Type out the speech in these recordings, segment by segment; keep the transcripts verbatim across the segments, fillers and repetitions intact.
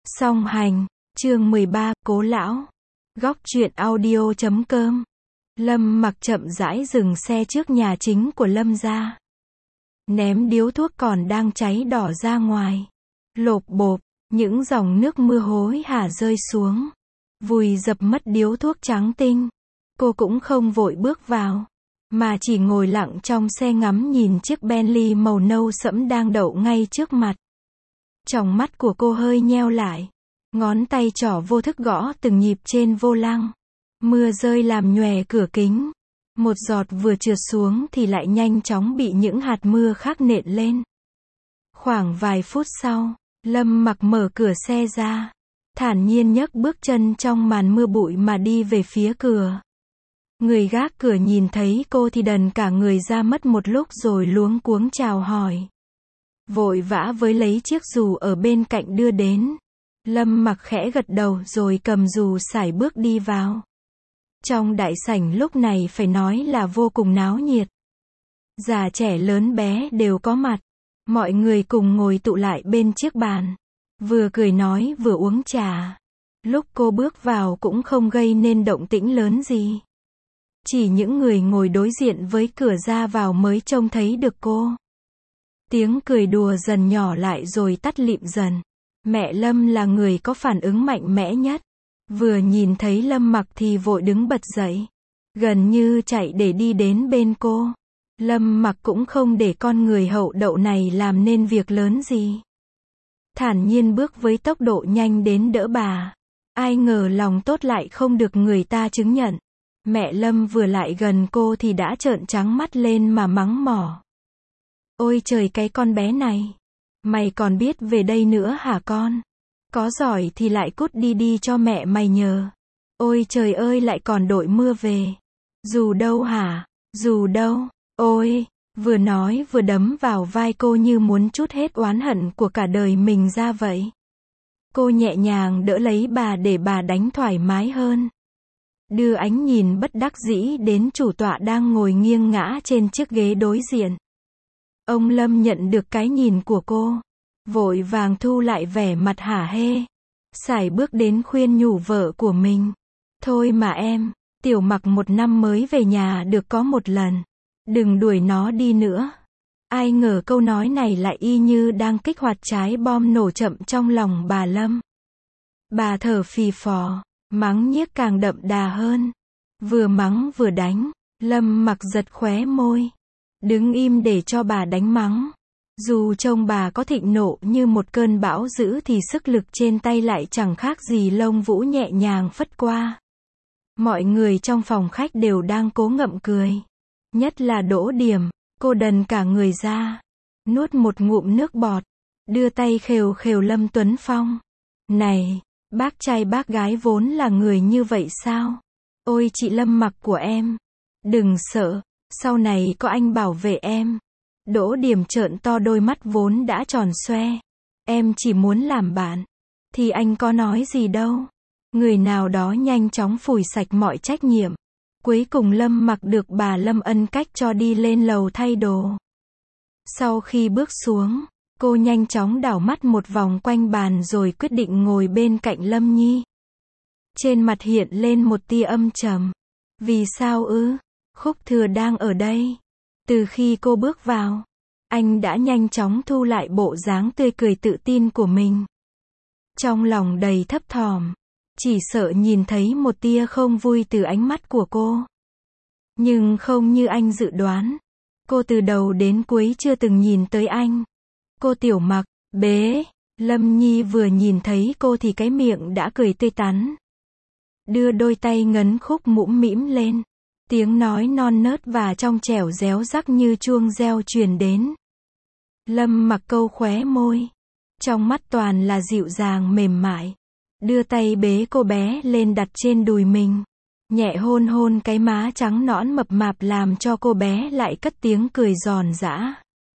Song hành, chương mười ba, Cố Lão. Góc truyện audio chấm com. Lâm Mặc chậm rãi dừng xe trước nhà chính của Lâm gia. Ném điếu thuốc còn đang cháy đỏ ra ngoài. Lộp bộp, những dòng nước mưa hối hả rơi xuống. Vùi dập mất điếu thuốc trắng tinh. Cô cũng không vội bước vào, mà chỉ ngồi lặng trong xe ngắm nhìn chiếc Bentley màu nâu sẫm đang đậu ngay trước mặt. Tròng mắt của cô hơi nheo lại. Ngón tay trỏ vô thức gõ từng nhịp trên vô lăng. Mưa rơi làm nhòe cửa kính. Một giọt vừa trượt xuống thì lại nhanh chóng bị những hạt mưa khác nện lên. Khoảng vài phút sau, Lâm Mặc mở cửa xe ra. Thản nhiên nhấc bước chân trong màn mưa bụi mà đi về phía cửa. Người gác cửa nhìn thấy cô thì đần cả người ra mất một lúc rồi luống cuống chào hỏi. Vội vã với lấy chiếc dù ở bên cạnh đưa đến. Lâm Mặc khẽ gật đầu rồi cầm dù sải bước đi vào. Trong đại sảnh lúc này phải nói là vô cùng náo nhiệt. Già trẻ lớn bé đều có mặt. Mọi người cùng ngồi tụ lại bên chiếc bàn. Vừa cười nói vừa uống trà. Lúc cô bước vào cũng không gây nên động tĩnh lớn gì. Chỉ những người ngồi đối diện với cửa ra vào mới trông thấy được cô. Tiếng cười đùa dần nhỏ lại rồi tắt lịm dần. Mẹ Lâm là người có phản ứng mạnh mẽ nhất. Vừa nhìn thấy Lâm Mặc thì vội đứng bật dậy. Gần như chạy để đi đến bên cô. Lâm Mặc cũng không để con người hậu đậu này làm nên việc lớn gì. Thản nhiên bước với tốc độ nhanh đến đỡ bà. Ai ngờ lòng tốt lại không được người ta chứng nhận. Mẹ Lâm vừa lại gần cô thì đã trợn trắng mắt lên mà mắng mỏ. Ôi trời, cái con bé này. Mày còn biết về đây nữa hả con? Có giỏi thì lại cút đi đi cho mẹ mày nhờ. Ôi trời ơi, lại còn đội mưa về. Dù đâu hả? Dù đâu? Ôi, vừa nói vừa đấm vào vai cô như muốn trút hết oán hận của cả đời mình ra vậy. Cô nhẹ nhàng đỡ lấy bà để bà đánh thoải mái hơn. Đưa ánh nhìn bất đắc dĩ đến chủ tọa đang ngồi nghiêng ngã trên chiếc ghế đối diện. Ông Lâm nhận được cái nhìn của cô. Vội vàng thu lại vẻ mặt hả hê. Sải bước đến khuyên nhủ vợ của mình. Thôi mà em, Tiểu Mặc một năm mới về nhà được có một lần. Đừng đuổi nó đi nữa. Ai ngờ câu nói này lại y như đang kích hoạt trái bom nổ chậm trong lòng bà Lâm. Bà thở phì phò, mắng nhiếc càng đậm đà hơn. Vừa mắng vừa đánh, Lâm Mặc giật khóe môi. Đứng im để cho bà đánh mắng. Dù trông bà có thịnh nộ như một cơn bão dữ thì sức lực trên tay lại chẳng khác gì lông vũ nhẹ nhàng phất qua. Mọi người trong phòng khách đều đang cố ngậm cười. Nhất là Đỗ Điểm, cô đần cả người ra. Nuốt một ngụm nước bọt. Đưa tay khều khều Lâm Tuấn Phong. Này, bác trai bác gái vốn là người như vậy sao? Ôi chị Lâm Mặc của em. Đừng sợ, sau này có anh bảo vệ em. Đỗ Điểm trợn to đôi mắt vốn đã tròn xoe. Em chỉ muốn làm bạn. Thì anh có nói gì đâu. Người nào đó nhanh chóng phủi sạch mọi trách nhiệm. Cuối cùng Lâm Mặc được bà Lâm ân cách cho đi lên lầu thay đồ. Sau khi bước xuống, cô nhanh chóng đảo mắt một vòng quanh bàn rồi quyết định ngồi bên cạnh Lâm Nhi. Trên mặt hiện lên một tia âm trầm. Vì sao ư? Khúc Thừa đang ở đây. Từ khi cô bước vào, anh đã nhanh chóng thu lại bộ dáng tươi cười tự tin của mình. Trong lòng đầy thấp thỏm, chỉ sợ nhìn thấy một tia không vui từ ánh mắt của cô. Nhưng không như anh dự đoán, cô từ đầu đến cuối chưa từng nhìn tới anh. Cô Tiểu Mặc, bế, Lâm Nhi vừa nhìn thấy cô thì cái miệng đã cười tươi tắn. Đưa đôi tay ngấn khúc mũm mĩm lên. Tiếng nói non nớt và trong trẻo réo rắc như chuông reo truyền đến. Lâm Mặc câu khóe môi. Trong mắt toàn là dịu dàng mềm mại. Đưa tay bế cô bé lên đặt trên đùi mình. Nhẹ hôn hôn cái má trắng nõn mập mạp làm cho cô bé lại cất tiếng cười giòn giã.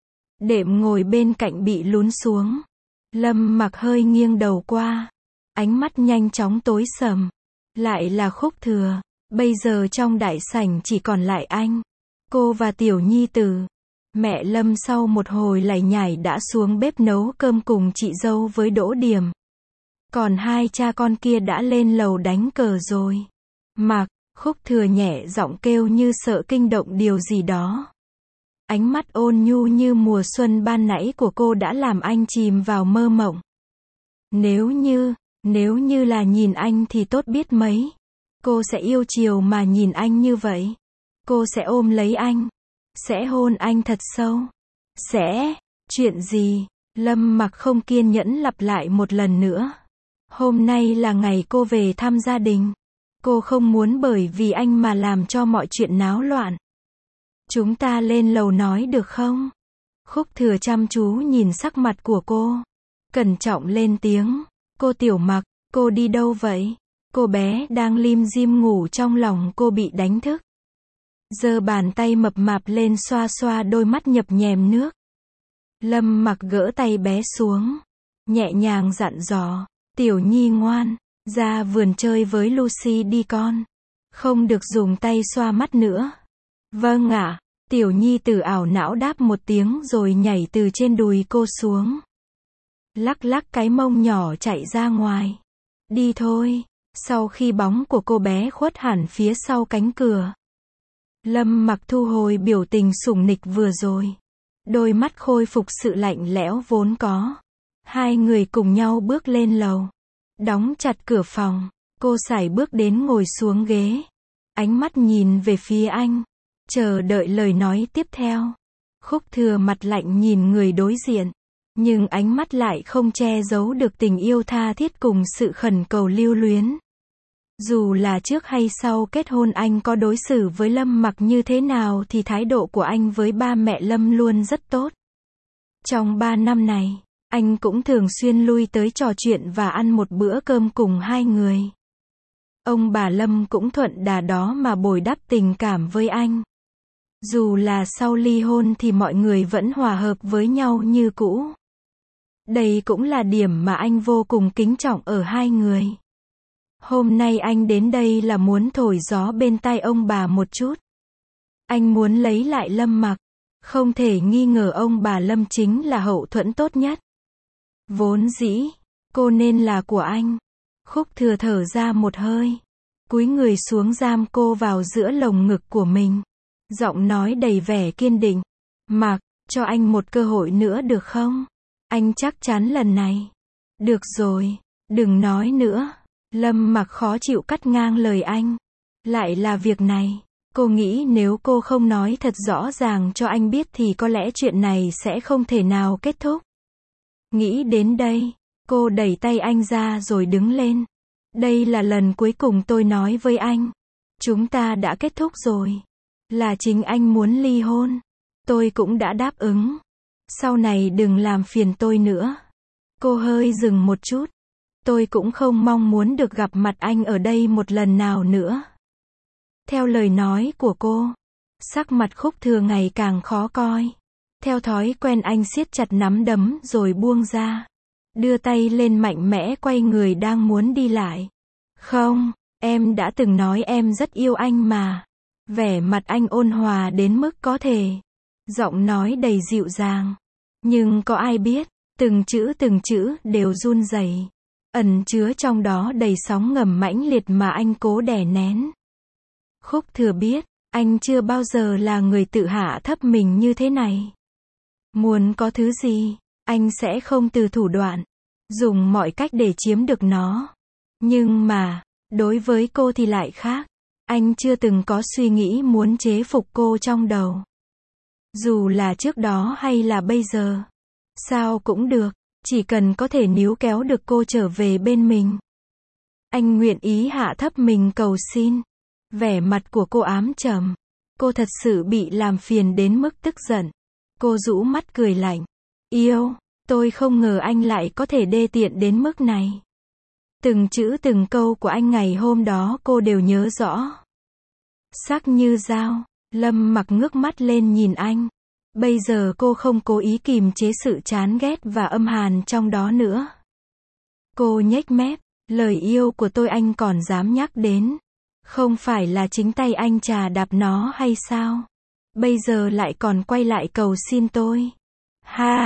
Đệm ngồi bên cạnh bị lún xuống. Lâm Mặc hơi nghiêng đầu qua. Ánh mắt nhanh chóng tối sầm. Lại là Khúc Thừa. Bây giờ trong đại sảnh chỉ còn lại anh, cô và Tiểu Nhi Tử. Mẹ Lâm sau một hồi lải nhải đã xuống bếp nấu cơm cùng chị dâu với Đỗ Điểm. Còn hai cha con kia đã lên lầu đánh cờ rồi. Mạc, Khúc Thừa nhẹ giọng kêu như sợ kinh động điều gì đó. Ánh mắt ôn nhu như mùa xuân ban nãy của cô đã làm anh chìm vào mơ mộng. Nếu như, nếu như là nhìn anh thì tốt biết mấy. Cô sẽ yêu chiều mà nhìn anh như vậy. Cô sẽ ôm lấy anh. Sẽ hôn anh thật sâu. Sẽ, chuyện gì? Lâm Mặc không kiên nhẫn lặp lại một lần nữa. Hôm nay là ngày cô về thăm gia đình. Cô không muốn bởi vì anh mà làm cho mọi chuyện náo loạn. Chúng ta lên lầu nói được không? Khúc Thừa chăm chú nhìn sắc mặt của cô. Cẩn trọng lên tiếng. Cô Tiểu Mặc, cô đi đâu vậy? Cô bé đang lim dim ngủ trong lòng cô bị đánh thức. Giơ bàn tay mập mạp lên xoa xoa đôi mắt nhập nhèm nước. Lâm Mặc gỡ tay bé xuống. Nhẹ nhàng dặn dò. Tiểu Nhi ngoan, ra vườn chơi với Lucy đi con. Không được dùng tay xoa mắt nữa. Vâng ạ. Tiểu Nhi từ ảo não đáp một tiếng rồi nhảy từ trên đùi cô xuống. Lắc lắc cái mông nhỏ chạy ra ngoài. Đi thôi. Sau khi bóng của cô bé khuất hẳn phía sau cánh cửa. Lâm Mặc thu hồi biểu tình sủng nịch vừa rồi. Đôi mắt khôi phục sự lạnh lẽo vốn có. Hai người cùng nhau bước lên lầu. Đóng chặt cửa phòng. Cô sải bước đến ngồi xuống ghế. Ánh mắt nhìn về phía anh. Chờ đợi lời nói tiếp theo. Khúc Thừa mặt lạnh nhìn người đối diện. Nhưng ánh mắt lại không che giấu được tình yêu tha thiết cùng sự khẩn cầu lưu luyến. Dù là trước hay sau kết hôn anh có đối xử với Lâm Mặc như thế nào thì thái độ của anh với ba mẹ Lâm luôn rất tốt. Trong ba năm này, anh cũng thường xuyên lui tới trò chuyện và ăn một bữa cơm cùng hai người. Ông bà Lâm cũng thuận đà đó mà bồi đắp tình cảm với anh. Dù là sau ly hôn thì mọi người vẫn hòa hợp với nhau như cũ. Đây cũng là điểm mà anh vô cùng kính trọng ở hai người. Hôm nay anh đến đây là muốn thổi gió bên tai ông bà một chút. Anh muốn lấy lại Lâm Mặc. Không thể nghi ngờ ông bà Lâm chính là hậu thuẫn tốt nhất. Vốn dĩ, cô nên là của anh. Khúc Thừa thở ra một hơi. Cúi người xuống giam cô vào giữa lồng ngực của mình. Giọng nói đầy vẻ kiên định. Mặc, cho anh một cơ hội nữa được không? Anh chắc chắn lần này. Được rồi, đừng nói nữa. Lâm Mặc khó chịu cắt ngang lời anh. Lại là việc này. Cô nghĩ nếu cô không nói thật rõ ràng cho anh biết thì có lẽ chuyện này sẽ không thể nào kết thúc. Nghĩ đến đây, cô đẩy tay anh ra rồi đứng lên. Đây là lần cuối cùng tôi nói với anh. Chúng ta đã kết thúc rồi. Là chính anh muốn ly hôn. Tôi cũng đã đáp ứng. Sau này đừng làm phiền tôi nữa. Cô hơi dừng một chút. Tôi cũng không mong muốn được gặp mặt anh ở đây một lần nào nữa. Theo lời nói của cô, sắc mặt Khúc Thừa ngày càng khó coi. Theo thói quen anh siết chặt nắm đấm rồi buông ra. Đưa tay lên mạnh mẽ quay người đang muốn đi lại. Không, em đã từng nói em rất yêu anh mà. Vẻ mặt anh ôn hòa đến mức có thể. Giọng nói đầy dịu dàng. Nhưng có ai biết, từng chữ từng chữ đều run rẩy, ẩn chứa trong đó đầy sóng ngầm mãnh liệt mà anh cố đè nén. Khúc Thừa biết, anh chưa bao giờ là người tự hạ thấp mình như thế này. Muốn có thứ gì, anh sẽ không từ thủ đoạn, dùng mọi cách để chiếm được nó. Nhưng mà, đối với cô thì lại khác. Anh chưa từng có suy nghĩ muốn chế phục cô trong đầu. Dù là trước đó hay là bây giờ. Sao cũng được, chỉ cần có thể níu kéo được cô trở về bên mình. Anh nguyện ý hạ thấp mình cầu xin. Vẻ mặt của cô ám trầm. Cô thật sự bị làm phiền đến mức tức giận. Cô rũ mắt cười lạnh. Yêu, tôi không ngờ anh lại có thể đê tiện đến mức này. Từng chữ từng câu của anh ngày hôm đó cô đều nhớ rõ. Sắc như dao, Lâm Mặc ngước mắt lên nhìn anh. Bây giờ cô không cố ý kìm chế sự chán ghét và âm hàn trong đó nữa. Cô nhếch mép, lời yêu của tôi anh còn dám nhắc đến. Không phải là chính tay anh chà đạp nó hay sao? Bây giờ lại còn quay lại cầu xin tôi. Ha,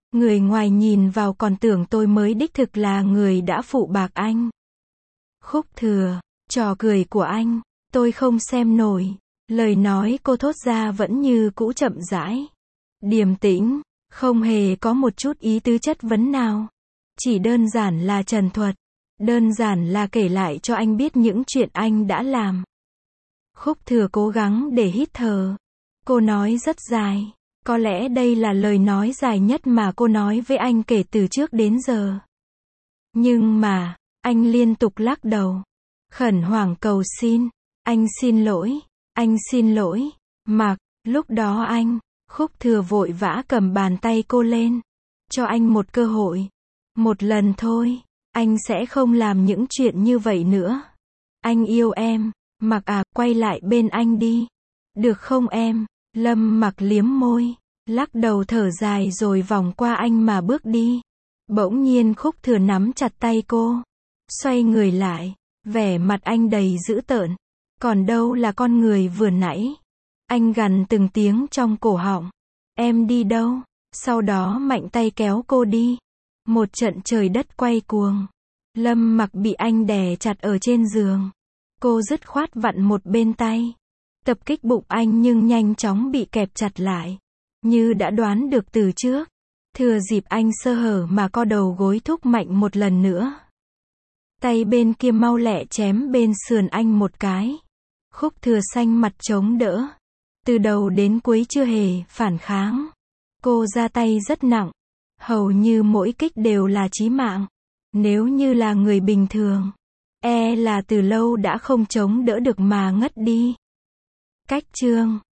Người ngoài nhìn vào còn tưởng tôi mới đích thực là người đã phụ bạc anh. Khúc Thừa, trò cười của anh, tôi không xem nổi. Lời nói cô thốt ra vẫn như cũ chậm rãi, điềm tĩnh, không hề có một chút ý tứ chất vấn nào. Chỉ đơn giản là trần thuật, đơn giản là kể lại cho anh biết những chuyện anh đã làm. Khúc Thừa cố gắng để hít thở. Cô nói rất dài. Có lẽ đây là lời nói dài nhất mà cô nói với anh kể từ trước đến giờ. Nhưng mà, anh liên tục lắc đầu. Khẩn hoảng cầu xin. Anh xin lỗi. Anh xin lỗi. Mặc, lúc đó anh, Khúc Thừa vội vã cầm bàn tay cô lên. Cho anh một cơ hội. Một lần thôi. Anh sẽ không làm những chuyện như vậy nữa. Anh yêu em. Mặc à, quay lại bên anh đi. Được không em? Lâm Mặc liếm môi, lắc đầu thở dài rồi vòng qua anh mà bước đi. Bỗng nhiên Khúc Thừa nắm chặt tay cô. Xoay người lại, vẻ mặt anh đầy dữ tợn. Còn đâu là con người vừa nãy. Anh gằn từng tiếng trong cổ họng. Em đi đâu? Sau đó mạnh tay kéo cô đi. Một trận trời đất quay cuồng. Lâm Mặc bị anh đè chặt ở trên giường. Cô dứt khoát vặn một bên tay. Tập kích bụng anh nhưng nhanh chóng bị kẹp chặt lại. Như đã đoán được từ trước. Thừa dịp anh sơ hở mà co đầu gối thúc mạnh một lần nữa. Tay bên kia mau lẹ chém bên sườn anh một cái. Khúc Thừa xanh mặt chống đỡ. Từ đầu đến cuối chưa hề phản kháng. Cô ra tay rất nặng. Hầu như mỗi kích đều là chí mạng. Nếu như là người bình thường, e là từ lâu đã không chống đỡ được mà ngất đi. Cách chương